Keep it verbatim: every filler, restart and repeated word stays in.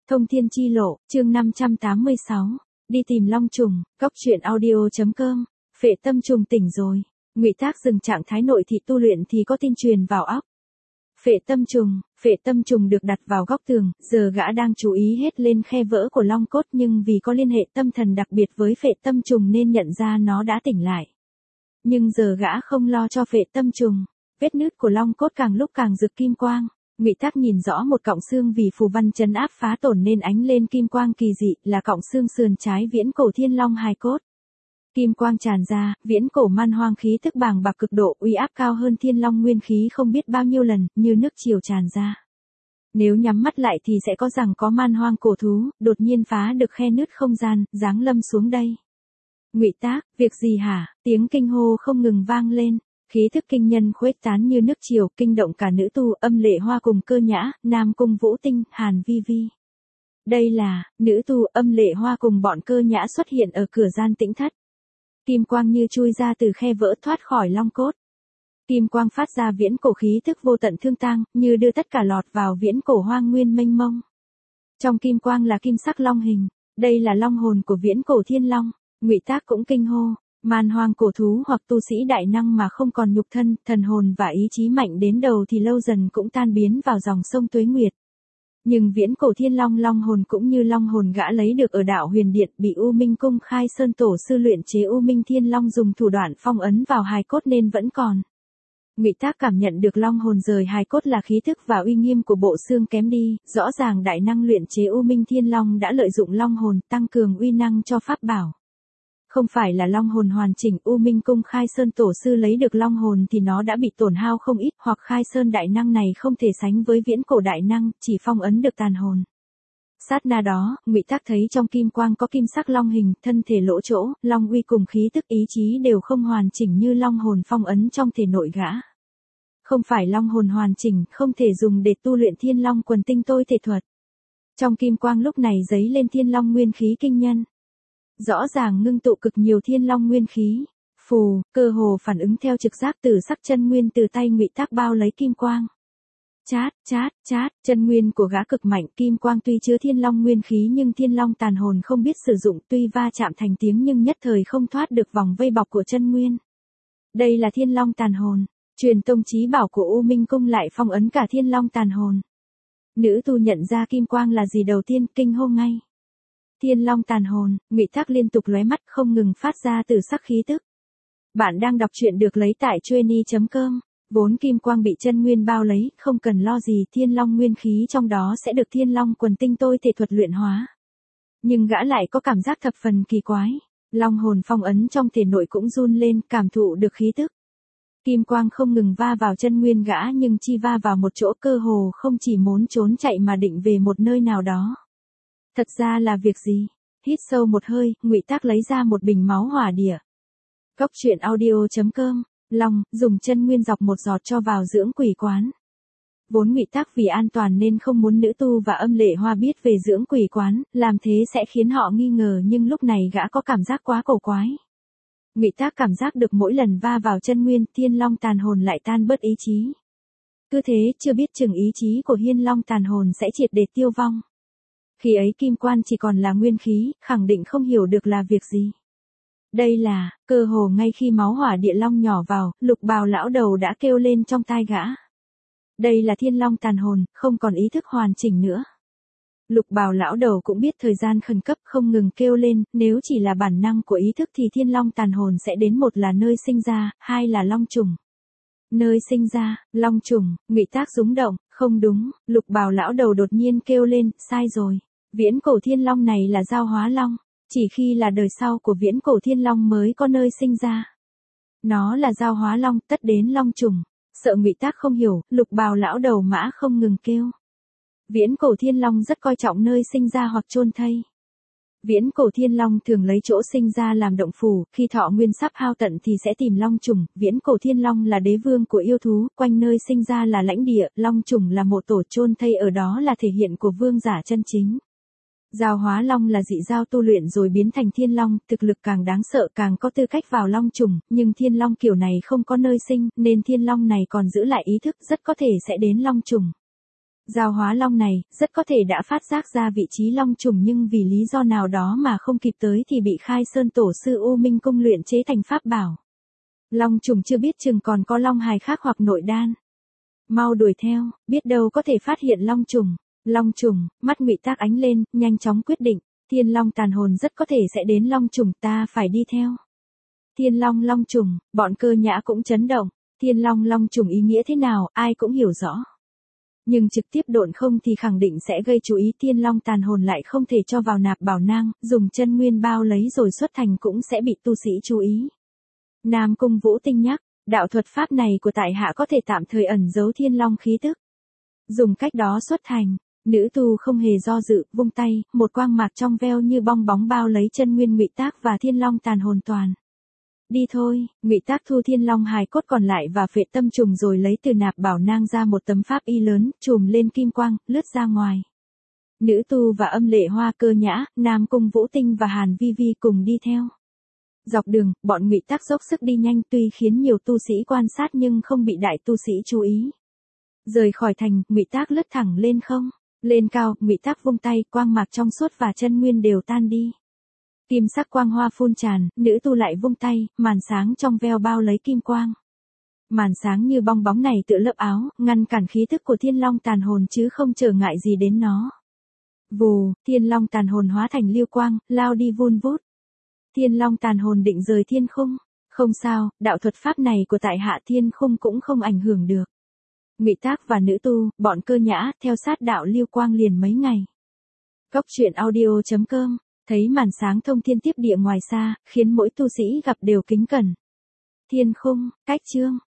Thông thiên chi lộ, chương năm trăm tám mươi sáu. Đi tìm long trùng, góc truyện audio.com. Phệ tâm trùng tỉnh rồi. Ngụy Tác dừng trạng thái nội thị tu luyện thì có tin truyền vào óc. Phệ tâm trùng, phệ tâm trùng được đặt vào góc tường, giờ gã đang chú ý hết lên khe vỡ của long cốt, nhưng vì có liên hệ tâm thần đặc biệt với phệ tâm trùng nên nhận ra nó đã tỉnh lại. Nhưng giờ gã không lo cho phệ tâm trùng, vết nứt của long cốt càng lúc càng rực kim quang. Ngụy Tác nhìn rõ một cọng xương vì phù văn trấn áp phá tổn nên ánh lên kim quang kỳ dị, là cọng xương sườn trái viễn cổ thiên long hài cốt. Kim quang tràn ra, viễn cổ man hoang khí tức bàng bạc cực độ, uy áp cao hơn thiên long nguyên khí không biết bao nhiêu lần, như nước triều tràn ra. Nếu nhắm mắt lại thì sẽ có rằng có man hoang cổ thú, đột nhiên phá được khe nứt không gian, giáng lâm xuống đây. Ngụy Tác, việc gì hả? Tiếng kinh hô không ngừng vang lên. Khí thức kinh nhân khuếch tán như nước triều, kinh động cả nữ tu, Âm Lệ Hoa cùng Cơ Nhã, Nam Cung Vũ Tinh, Hàn Vi Vi. Đây là, nữ tu, Âm Lệ Hoa cùng bọn Cơ Nhã xuất hiện ở cửa gian tĩnh thất. Kim quang như chui ra từ khe vỡ thoát khỏi long cốt. Kim quang phát ra viễn cổ khí thức vô tận thương tang, như đưa tất cả lọt vào viễn cổ hoang nguyên mênh mông. Trong kim quang là kim sắc long hình, đây là long hồn của viễn cổ thiên long. Ngụy Tác cũng kinh hô. Man hoang cổ thú hoặc tu sĩ đại năng mà không còn nhục thân, thần hồn và ý chí mạnh đến đầu thì lâu dần cũng tan biến vào dòng sông tuế nguyệt. Nhưng viễn cổ thiên long long hồn cũng như long hồn gã lấy được ở đạo Huyền Điện, bị U Minh Cung Khai Sơn tổ sư luyện chế U Minh Thiên Long dùng thủ đoạn phong ấn vào hài cốt nên vẫn còn. Ngụy Tác cảm nhận được long hồn rời hài cốt là khí thức và uy nghiêm của bộ xương kém đi, rõ ràng đại năng luyện chế U Minh Thiên Long đã lợi dụng long hồn tăng cường uy năng cho pháp bảo. Không phải là long hồn hoàn chỉnh, U Minh Cung Khai Sơn tổ sư lấy được long hồn thì nó đã bị tổn hao không ít, hoặc Khai Sơn đại năng này không thể sánh với viễn cổ đại năng, chỉ phong ấn được tàn hồn. Sát na đó, Ngụy Tác thấy trong kim quang có kim sắc long hình, thân thể lỗ chỗ, long uy cùng khí tức ý chí đều không hoàn chỉnh như long hồn phong ấn trong thể nội gã. Không phải long hồn hoàn chỉnh, không thể dùng để tu luyện thiên long quần tinh tôi thể thuật. Trong kim quang lúc này dấy lên thiên long nguyên khí kinh nhân. Rõ ràng ngưng tụ cực nhiều thiên long nguyên khí, phù, cơ hồ phản ứng theo trực giác từ sắc chân nguyên từ tay Ngụy Tác bao lấy kim quang. Chát, chát, chát, chân nguyên của gã cực mạnh, kim quang tuy chứa thiên long nguyên khí nhưng thiên long tàn hồn không biết sử dụng, tuy va chạm thành tiếng nhưng nhất thời không thoát được vòng vây bọc của chân nguyên. Đây là thiên long tàn hồn, truyền tông chí bảo của U Minh Cung lại phong ấn cả thiên long tàn hồn. Nữ tu nhận ra kim quang là gì đầu tiên, kinh hô ngay. Thiên long tàn hồn, Ngụy Tác liên tục lóe mắt không ngừng phát ra từ sắc khí tức. Bạn đang đọc truyện được lấy tại trueni chấm com. Vốn kim quang bị chân nguyên bao lấy, không cần lo gì, thiên long nguyên khí trong đó sẽ được thiên long quần tinh tôi thể thuật luyện hóa. Nhưng gã lại có cảm giác thập phần kỳ quái. Long hồn phong ấn trong thể nội cũng run lên, cảm thụ được khí tức. Kim quang không ngừng va vào chân nguyên gã nhưng chi va vào một chỗ, cơ hồ không chỉ muốn trốn chạy mà định về một nơi nào đó. Thật ra là việc gì? Hít sâu một hơi, Ngụy Tác lấy ra một bình máu hỏa địa. Góc truyện audio.com. Long, dùng chân nguyên dọc một giọt cho vào dưỡng quỷ quán. Vốn Ngụy Tác vì an toàn nên không muốn nữ tu và Âm Lệ Hoa biết về dưỡng quỷ quán, làm thế sẽ khiến họ nghi ngờ, nhưng lúc này gã có cảm giác quá cổ quái. Ngụy Tác cảm giác được mỗi lần va vào chân nguyên, thiên long tàn hồn lại tan bớt ý chí. Cứ thế, chưa biết chừng ý chí của hiên long tàn hồn sẽ triệt để tiêu vong. Khi ấy kim quan chỉ còn là nguyên khí, khẳng định không hiểu được là việc gì. Đây là, cơ hồ ngay khi máu hỏa địa long nhỏ vào, Lục Bào lão đầu đã kêu lên trong tai gã. Đây là thiên long tàn hồn, không còn ý thức hoàn chỉnh nữa. Lục Bào lão đầu cũng biết thời gian khẩn cấp, không ngừng kêu lên, nếu chỉ là bản năng của ý thức thì thiên long tàn hồn sẽ đến, một là nơi sinh ra, hai là long trùng. Nơi sinh ra, long trùng, Ngụy Tác rúng động, không đúng, Lục Bào lão đầu đột nhiên kêu lên, sai rồi. Viễn cổ thiên long này là giao hóa long, chỉ khi là đời sau của viễn cổ thiên long mới có nơi sinh ra. Nó là giao hóa long, tất đến long trùng. Sợ Ngụy Tác không hiểu, Lục Bào lão đầu mã không ngừng kêu. Viễn cổ thiên long rất coi trọng nơi sinh ra hoặc chôn thây. Viễn cổ thiên long thường lấy chỗ sinh ra làm động phủ, khi thọ nguyên sắp hao tận thì sẽ tìm long trùng. Viễn cổ thiên long là đế vương của yêu thú, quanh nơi sinh ra là lãnh địa, long trùng là mộ tổ, chôn thây ở đó là thể hiện của vương giả chân chính. Giao hóa long là dị giao tu luyện rồi biến thành thiên long, thực lực càng đáng sợ càng có tư cách vào long trùng, nhưng thiên long kiểu này không có nơi sinh, nên thiên long này còn giữ lại ý thức, rất có thể sẽ đến long trùng. Giao hóa long này, rất có thể đã phát giác ra vị trí long trùng nhưng vì lý do nào đó mà không kịp tới thì bị Khai Sơn Tổ sư U Minh Cung luyện chế thành pháp bảo. Long trùng chưa biết chừng còn có long hài khác hoặc nội đan. Mau đuổi theo, biết đâu có thể phát hiện long trùng. Long trùng, mắt Ngụy Tác ánh lên, nhanh chóng quyết định, Thiên Long tàn hồn rất có thể sẽ đến long trùng, ta phải đi theo. Thiên Long long trùng, bọn Cơ Nhã cũng chấn động, Thiên Long long trùng ý nghĩa thế nào, ai cũng hiểu rõ. Nhưng trực tiếp độn không thì khẳng định sẽ gây chú ý, Thiên Long tàn hồn lại không thể cho vào nạp bảo nang, dùng chân nguyên bao lấy rồi xuất thành cũng sẽ bị tu sĩ chú ý. Nam Cung Vũ Tinh nhắc, đạo thuật pháp này của tại hạ có thể tạm thời ẩn giấu Thiên Long khí tức. Dùng cách đó xuất thành, nữ tu không hề do dự, vung tay, một quang mạc trong veo như bong bóng bao lấy chân nguyên Ngụy Tác và Thiên Long tàn hồn toàn. Đi thôi, Ngụy Tác thu Thiên Long hài cốt còn lại và phệ tâm trùng rồi lấy từ nạp bảo nang ra một tấm pháp y lớn, trùm lên kim quang, lướt ra ngoài. Nữ tu và Âm Lệ Hoa, Cơ Nhã, Nam Cung Vũ Tinh và Hàn Vi Vi cùng đi theo. Dọc đường, bọn Ngụy Tác dốc sức đi nhanh tuy khiến nhiều tu sĩ quan sát nhưng không bị đại tu sĩ chú ý. Rời khỏi thành, Ngụy Tác lướt thẳng lên không. Lên cao, Ngụy Tác vung tay, quang mạc trong suốt và chân nguyên đều tan đi. Kim sắc quang hoa phun tràn, nữ tu lại vung tay, màn sáng trong veo bao lấy kim quang. Màn sáng như bong bóng này tựa lớp áo, ngăn cản khí tức của Thiên Long tàn hồn chứ không trở ngại gì đến nó. Vù, Thiên Long tàn hồn hóa thành lưu quang, lao đi vun vút. Thiên Long tàn hồn định rời thiên khung. Không sao, đạo thuật pháp này của tại hạ thiên khung cũng không ảnh hưởng được. Ngụy Tác và nữ tu, bọn Cơ Nhã, theo sát đạo lưu quang liền mấy ngày. Góc truyện audio chấm com, thấy màn sáng thông thiên tiếp địa ngoài xa, khiến mỗi tu sĩ gặp đều kính cẩn. Thiên khung, cách chương.